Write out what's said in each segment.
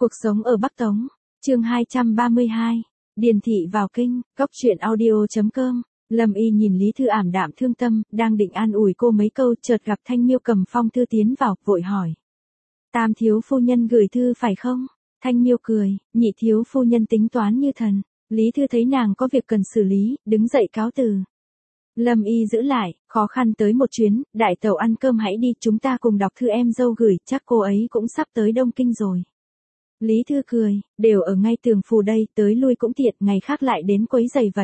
Cuộc sống ở Bắc Tống, chương 232, Điền thị vào kinh, cóc truyện audio.com. Lâm Y nhìn Lý Thư ảm đạm thương tâm, đang định an ủi cô mấy câu, chợt gặp Thanh Miêu cầm phong thư tiến vào, vội hỏi. Tam thiếu phu nhân gửi thư phải không? Thanh Miêu cười, nhị thiếu phu nhân tính toán như thần. Lý Thư thấy nàng có việc cần xử lý, đứng dậy cáo từ. Lâm Y giữ lại, khó khăn tới một chuyến, đại tẩu ăn cơm hãy đi, chúng ta cùng đọc thư em dâu gửi, chắc cô ấy cũng sắp tới Đông Kinh rồi. Lý Thư cười, đều ở ngay Tường Phù đây, tới lui cũng tiện, ngày khác lại đến quấy giày vậy.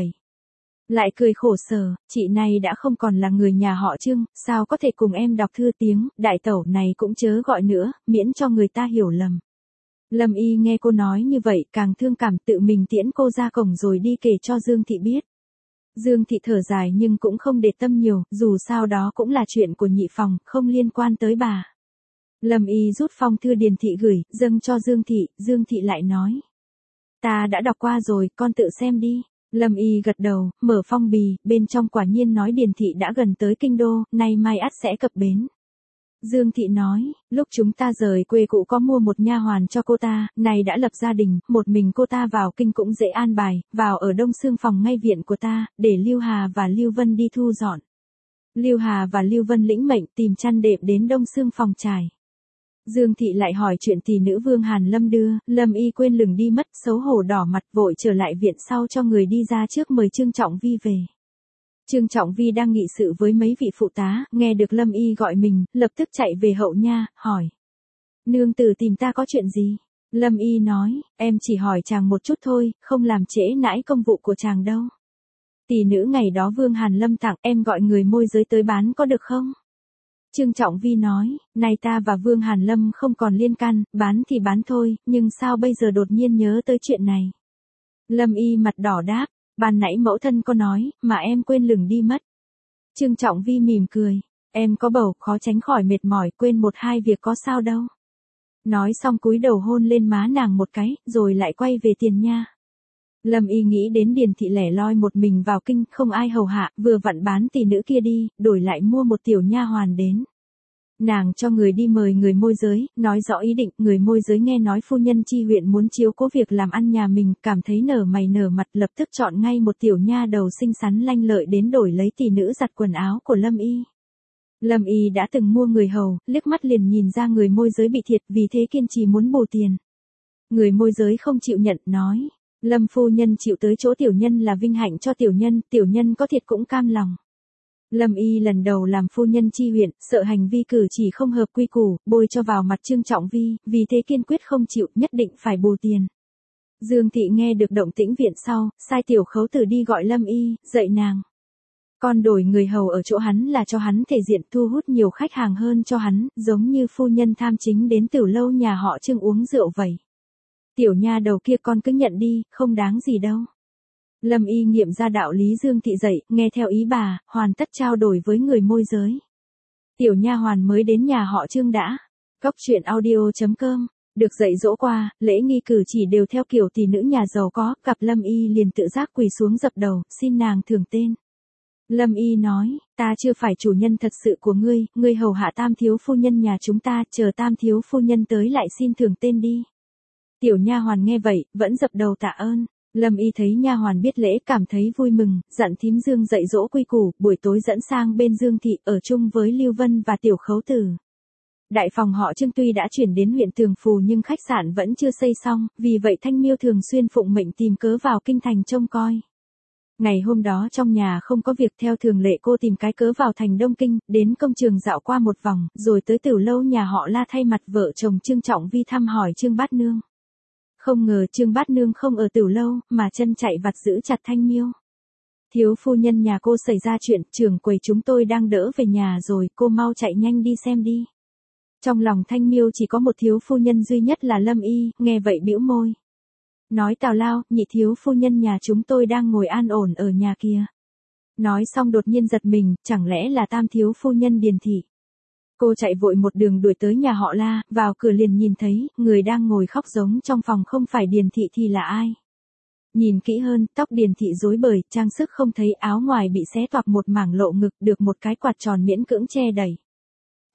Lại cười khổ sở, chị này đã không còn là người nhà họ Trương, sao có thể cùng em đọc thư tiếng, đại tẩu này cũng chớ gọi nữa, miễn cho người ta hiểu lầm. Lâm Y nghe cô nói như vậy, càng thương cảm, tự mình tiễn cô ra cổng rồi đi kể cho Dương Thị biết. Dương Thị thở dài nhưng cũng không để tâm nhiều, dù sao đó cũng là chuyện của nhị phòng, không liên quan tới bà. Lâm Y rút phong thư Điền thị gửi, dâng cho Dương Thị lại nói. Ta đã đọc qua rồi, con tự xem đi. Lâm Y gật đầu, mở phong bì, bên trong quả nhiên nói Điền thị đã gần tới kinh đô, nay mai ắt sẽ cập bến. Dương Thị nói, lúc chúng ta rời quê cũ có mua một nha hoàn cho cô ta, này đã lập gia đình, một mình cô ta vào kinh cũng dễ an bài, vào ở Đông Xương phòng ngay viện của ta, để Lưu Hà và Lưu Vân đi thu dọn. Lưu Hà và Lưu Vân lĩnh mệnh tìm chăn đệm đến Đông Xương phòng trải. Dương Thị lại hỏi chuyện tỷ nữ Vương Hàn Lâm đưa, Lâm Y quên lừng đi mất, xấu hổ đỏ mặt vội trở lại viện sau cho người đi ra trước mời Trương Trọng Vi về. Trương Trọng Vi đang nghị sự với mấy vị phụ tá, nghe được Lâm Y gọi mình, lập tức chạy về hậu nha, hỏi. Nương tử tìm ta có chuyện gì? Lâm Y nói, em chỉ hỏi chàng một chút thôi, không làm trễ nãi công vụ của chàng đâu. Tỷ nữ ngày đó Vương Hàn Lâm tặng, em gọi người môi giới tới bán có được không? Trương Trọng Vi nói, này ta và Vương Hàn Lâm không còn liên can, bán thì bán thôi, nhưng sao bây giờ đột nhiên nhớ tới chuyện này? Lâm Y mặt đỏ đáp, ban nãy mẫu thân có nói, mà em quên lừng đi mất. Trương Trọng Vi mỉm cười, em có bầu, khó tránh khỏi mệt mỏi, quên một hai việc có sao đâu. Nói xong cúi đầu hôn lên má nàng một cái, rồi lại quay về tiền nha. Lâm Y nghĩ đến Điền thị lẻ loi một mình vào kinh, không ai hầu hạ, vừa vặn bán tỷ nữ kia đi, đổi lại mua một tiểu nha hoàn đến. Nàng cho người đi mời người môi giới, nói rõ ý định, người môi giới nghe nói phu nhân Chi huyện muốn chiếu cố việc làm ăn nhà mình, cảm thấy nở mày nở mặt, lập tức chọn ngay một tiểu nha đầu xinh xắn lanh lợi đến đổi lấy tỷ nữ giặt quần áo của Lâm Y. Lâm Y đã từng mua người hầu, liếc mắt liền nhìn ra người môi giới bị thiệt, vì thế kiên trì muốn bù tiền. Người môi giới không chịu nhận, nói. Lâm phu nhân chịu tới chỗ tiểu nhân là vinh hạnh cho tiểu nhân có thiệt cũng cam lòng. Lâm Y lần đầu làm phu nhân Chi huyện, sợ hành vi cử chỉ không hợp quy củ, bôi cho vào mặt Trương Trọng Vi, vì thế kiên quyết không chịu, nhất định phải bù tiền. Dương Thị nghe được động tĩnh viện sau, sai tiểu khấu tử đi gọi Lâm Y, dạy nàng. Con đổi người hầu ở chỗ hắn là cho hắn thể diện, thu hút nhiều khách hàng hơn cho hắn, giống như phu nhân tham chính đến tiểu lâu nhà họ Trương uống rượu vậy. Tiểu nha đầu kia con cứ nhận đi, không đáng gì đâu. Lâm Y nghiệm ra đạo lý Dương Thị dạy, nghe theo ý bà, hoàn tất trao đổi với người môi giới. Tiểu nha hoàn mới đến nhà họ Trương đã. Cóc truyện audio.com, được dạy dỗ qua, lễ nghi cử chỉ đều theo kiểu tỷ nữ nhà giàu có, gặp Lâm Y liền tự giác quỳ xuống dập đầu, xin nàng thưởng tên. Lâm Y nói, ta chưa phải chủ nhân thật sự của ngươi hầu hạ tam thiếu phu nhân nhà chúng ta, chờ tam thiếu phu nhân tới lại xin thưởng tên đi. Tiểu nha hoàn nghe vậy, vẫn dập đầu tạ ơn. Lâm Y thấy nha hoàn biết lễ, cảm thấy vui mừng, dặn thím Dương dạy dỗ quy củ, buổi tối dẫn sang bên Dương Thị, ở chung với Lưu Vân và tiểu khấu tử. Đại phòng họ Trương tuy đã chuyển đến huyện Tường Phù nhưng khách sạn vẫn chưa xây xong, vì vậy Thanh Miêu thường xuyên phụng mệnh tìm cớ vào kinh thành trông coi. Ngày hôm đó trong nhà không có việc, theo thường lệ cô tìm cái cớ vào thành Đông Kinh, đến công trường dạo qua một vòng, rồi tới tiểu lâu nhà họ La thay mặt vợ chồng Trương Trọng Vi thăm hỏi Trương Bát Nương. Không ngờ Trương Bát Nương không ở tiểu lâu, mà chân chạy vặt giữ chặt Thanh Miêu. Thiếu phu nhân nhà cô xảy ra chuyện, trưởng quầy chúng tôi đang đỡ về nhà rồi, cô mau chạy nhanh đi xem đi. Trong lòng Thanh Miêu chỉ có một thiếu phu nhân duy nhất là Lâm Y, nghe vậy bĩu môi. Nói tào lao, nhị thiếu phu nhân nhà chúng tôi đang ngồi an ổn ở nhà kia. Nói xong đột nhiên giật mình, chẳng lẽ là tam thiếu phu nhân Điền thị. Cô chạy vội một đường đuổi tới nhà họ La, vào cửa liền nhìn thấy, người đang ngồi khóc giống trong phòng không phải Điền thị thì là ai. Nhìn kỹ hơn, tóc Điền thị rối bời, trang sức không thấy, áo ngoài bị xé toạc một mảng lộ ngực, được một cái quạt tròn miễn cưỡng che đẩy.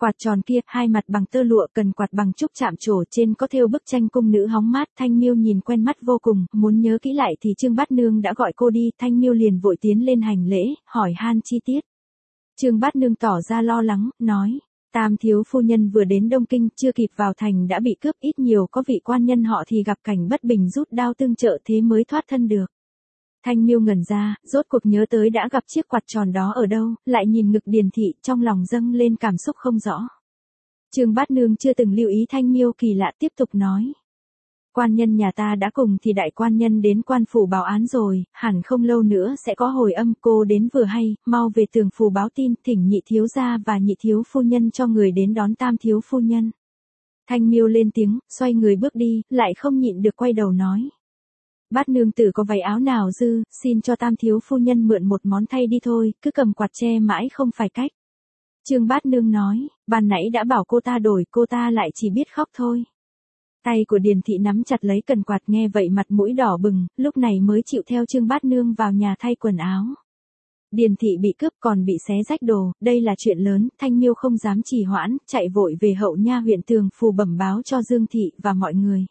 Quạt tròn kia, hai mặt bằng tơ lụa, cần quạt bằng trúc chạm trổ, trên có thêu bức tranh cung nữ hóng mát. Thanh Miêu nhìn quen mắt vô cùng, muốn nhớ kỹ lại thì Trương Bát Nương đã gọi cô đi. Thanh Miêu liền vội tiến lên hành lễ, hỏi han chi tiết. Trương Bát Nương tỏ ra lo lắng, nói, Tam thiếu phu nhân vừa đến Đông Kinh, chưa kịp vào thành đã bị cướp, ít nhiều có vị quan nhân họ thì gặp cảnh bất bình rút đao tương trợ thế mới thoát thân được. Thanh Miêu ngẩn ra, rốt cuộc nhớ tới đã gặp chiếc quạt tròn đó ở đâu, lại nhìn ngực Điền thị, trong lòng dâng lên cảm xúc không rõ. Trương Bát Nương chưa từng lưu ý Thanh Miêu kỳ lạ, tiếp tục nói. Quan nhân nhà ta đã cùng thì đại quan nhân đến quan phủ báo án rồi, hẳn không lâu nữa sẽ có hồi âm, cô đến vừa hay, mau về tường phủ báo tin, thỉnh nhị thiếu gia và nhị thiếu phu nhân cho người đến đón Tam thiếu phu nhân. Thanh Miêu lên tiếng, xoay người bước đi, lại không nhịn được quay đầu nói. Bát nương tử có váy áo nào dư, xin cho Tam thiếu phu nhân mượn một món thay đi thôi, cứ cầm quạt che mãi không phải cách. Trương Bát Nương nói, ban nãy đã bảo cô ta đổi, cô ta lại chỉ biết khóc thôi. Tay của Điền thị nắm chặt lấy cần quạt, nghe vậy mặt mũi đỏ bừng, lúc này mới chịu theo Trương Bát Nương vào nhà thay quần áo. Điền thị bị cướp còn bị xé rách đồ, đây là chuyện lớn, Thanh Miêu không dám trì hoãn, chạy vội về hậu nha huyện Tường Phù bẩm báo cho Dương thị và mọi người.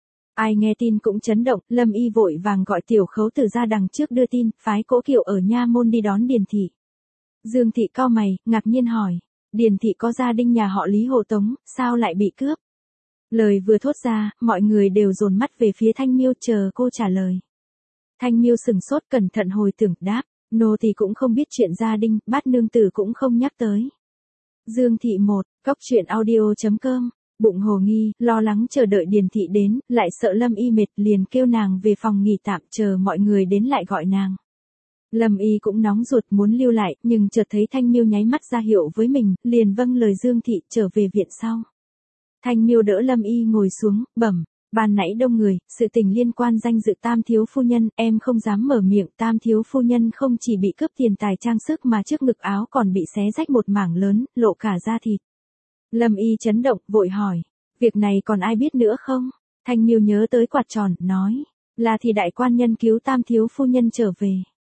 Ai nghe tin cũng chấn động, Lâm Y vội vàng gọi Tiểu Khấu Tử ra đằng trước đưa tin, phái Cỗ Kiệu ở nha môn đi đón Điền thị. Dương thị cau mày, ngạc nhiên hỏi, Điền thị có gia đình nhà họ Lý hộ tống, sao lại bị cướp? Lời vừa thốt ra, mọi người đều dồn mắt về phía Thanh Miêu chờ cô trả lời. Thanh Miêu sừng sốt cẩn thận hồi tưởng, đáp, nô thì cũng không biết chuyện gia đình, Bát nương tử cũng không nhắc tới. Dương thị 1, goctruyện.audio.com, bụng hồ nghi, lo lắng chờ đợi Điền thị đến, lại sợ Lâm Y mệt, liền kêu nàng về phòng nghỉ tạm, chờ mọi người đến lại gọi nàng. Lâm Y cũng nóng ruột muốn lưu lại, nhưng chợt thấy Thanh Miêu nháy mắt ra hiệu với mình, liền vâng lời Dương thị trở về viện sau. Thanh Miêu đỡ Lâm Y ngồi xuống, bẩm, ban nãy đông người, sự tình liên quan danh dự Tam thiếu phu nhân, em không dám mở miệng, Tam thiếu phu nhân không chỉ bị cướp tiền tài trang sức mà trước ngực áo còn bị xé rách một mảng lớn, lộ cả da thịt. Lâm Y chấn động, vội hỏi, việc này còn ai biết nữa không? Thanh Miêu nhớ tới quạt tròn, nói, là thì đại quan nhân cứu Tam thiếu phu nhân trở về.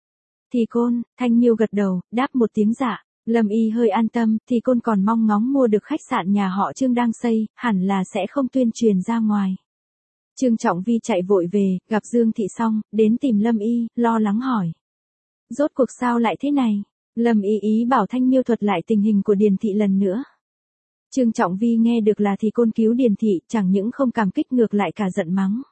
Thì Côn, Thanh Miêu gật đầu, đáp một tiếng dạ. Lâm Y hơi an tâm, thì Côn còn mong ngóng mua được khách sạn nhà họ Trương đang xây, hẳn là sẽ không tuyên truyền ra ngoài. Trương Trọng Vi chạy vội về, gặp Dương thị xong, đến tìm Lâm Y, lo lắng hỏi. Rốt cuộc sao lại thế này? Lâm Y ý bảo Thanh Miêu thuật lại tình hình của Điền thị lần nữa. Trương Trọng Vi nghe được là thì Côn cứu Điền thị, chẳng những không cảm kích ngược lại cả giận mắng.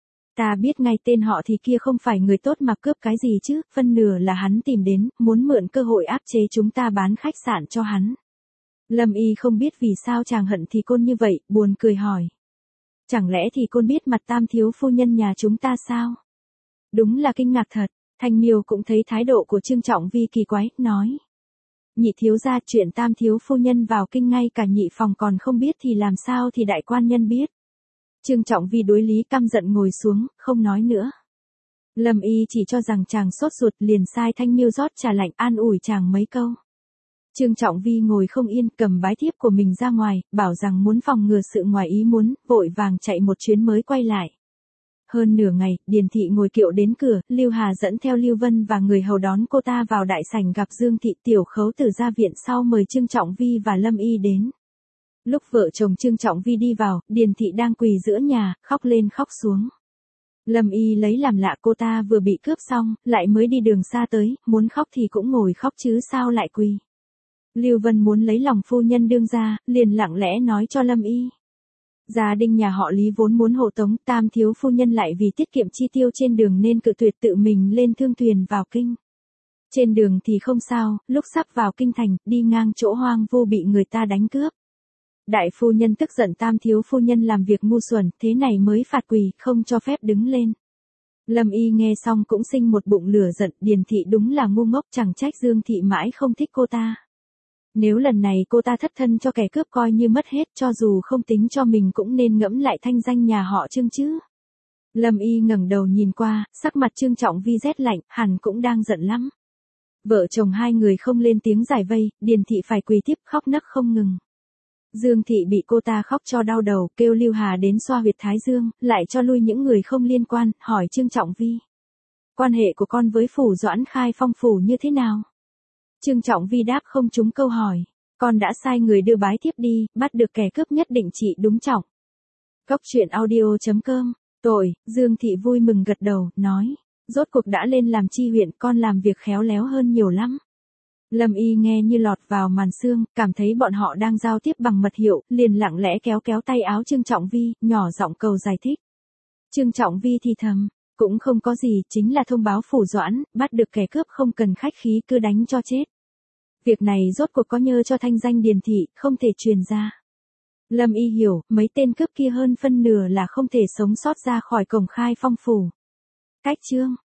Ta biết ngay tên họ thì kia không phải người tốt mà cướp cái gì chứ, phân nửa là hắn tìm đến, muốn mượn cơ hội áp chế chúng ta bán khách sạn cho hắn. Lâm Y không biết vì sao chàng hận thì Côn như vậy, buồn cười hỏi. Chẳng lẽ thì Côn biết mặt Tam thiếu phu nhân nhà chúng ta sao? Đúng là kinh ngạc thật, Thanh Miêu cũng thấy thái độ của Trương Trọng Vi kỳ quái, nói. Nhị thiếu gia chuyện Tam thiếu phu nhân vào kinh ngay cả nhị phòng còn không biết thì làm sao thì đại quan nhân biết. Trương Trọng Vi đối lý căm giận ngồi xuống, không nói nữa. Lâm Y chỉ cho rằng chàng sốt ruột liền sai Thanh Miêu rót trà lạnh an ủi chàng mấy câu. Trương Trọng Vi ngồi không yên, cầm bái thiếp của mình ra ngoài, bảo rằng muốn phòng ngừa sự ngoài ý muốn, vội vàng chạy một chuyến mới quay lại. Hơn nửa ngày, Điền thị ngồi kiệu đến cửa, Lưu Hà dẫn theo Lưu Vân và người hầu đón cô ta vào đại sảnh gặp Dương thị. Tiểu Khấu Tử ra viện sau mời Trương Trọng Vi và Lâm Y đến. Lúc vợ chồng Trương Trọng Vi đi vào, Điền thị đang quỳ giữa nhà, khóc lên khóc xuống. Lâm Y lấy làm lạ, cô ta vừa bị cướp xong, lại mới đi đường xa tới, muốn khóc thì cũng ngồi khóc chứ sao lại quỳ. Lưu Vân muốn lấy lòng phu nhân đương gia, liền lặng lẽ nói cho Lâm Y. Gia đình nhà họ Lý vốn muốn hộ tống, Tam thiếu phu nhân lại vì tiết kiệm chi tiêu trên đường nên cự tuyệt tự mình lên thương thuyền vào kinh. Trên đường thì không sao, lúc sắp vào kinh thành, đi ngang chỗ hoang vu bị người ta đánh cướp. Đại phu nhân tức giận Tam thiếu phu nhân làm việc ngu xuẩn, thế này mới phạt quỳ, không cho phép đứng lên. Lâm Y nghe xong cũng sinh một bụng lửa giận, Điền thị đúng là ngu ngốc, chẳng trách Dương thị mãi không thích cô ta. Nếu lần này cô ta thất thân cho kẻ cướp coi như mất hết, cho dù không tính cho mình cũng nên ngẫm lại thanh danh nhà họ Trương chứ. Lâm Y ngẩng đầu nhìn qua, sắc mặt Trương Trọng Vi rét lạnh, hẳn cũng đang giận lắm. Vợ chồng hai người không lên tiếng giải vây, Điền thị phải quỳ tiếp khóc nấc không ngừng. Dương thị bị cô ta khóc cho đau đầu, kêu Lưu Hà đến xoa huyệt thái dương, lại cho lui những người không liên quan, hỏi Trương Trọng Vi. Quan hệ của con với phủ Doãn Khai Phong phủ như thế nào? Trương Trọng Vi đáp không trúng câu hỏi. Con đã sai người đưa bái thiếp đi, bắt được kẻ cướp nhất định trị đúng trọng. Cốc truyện audio.com. Tội, Dương Thị vui mừng gật đầu, nói. Rốt cuộc đã lên làm chi huyện, con làm việc khéo léo hơn nhiều lắm. Lâm Y nghe như lọt vào màn sương, cảm thấy bọn họ đang giao tiếp bằng mật hiệu, liền lặng lẽ kéo kéo tay áo Trương Trọng Vi, nhỏ giọng cầu giải thích. Trương Trọng Vi thì thầm, cũng không có gì, chính là thông báo phủ Doãn, bắt được kẻ cướp không cần khách khí cứ đánh cho chết. Việc này rốt cuộc có nhơ cho thanh danh Điền thị, không thể truyền ra. Lâm Y hiểu, mấy tên cướp kia hơn phân nửa là không thể sống sót ra khỏi cổng Khai Phong phủ. Cách chương